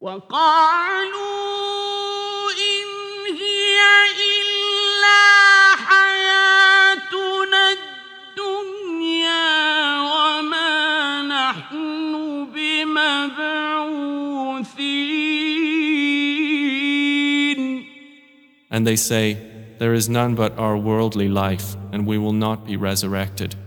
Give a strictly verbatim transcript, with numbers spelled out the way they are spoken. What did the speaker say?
وقالوا إن هي إلا حياتنا الدنيا وما نحن بمبعوثين. And they say, there is none but our worldly life, and we will not be resurrected.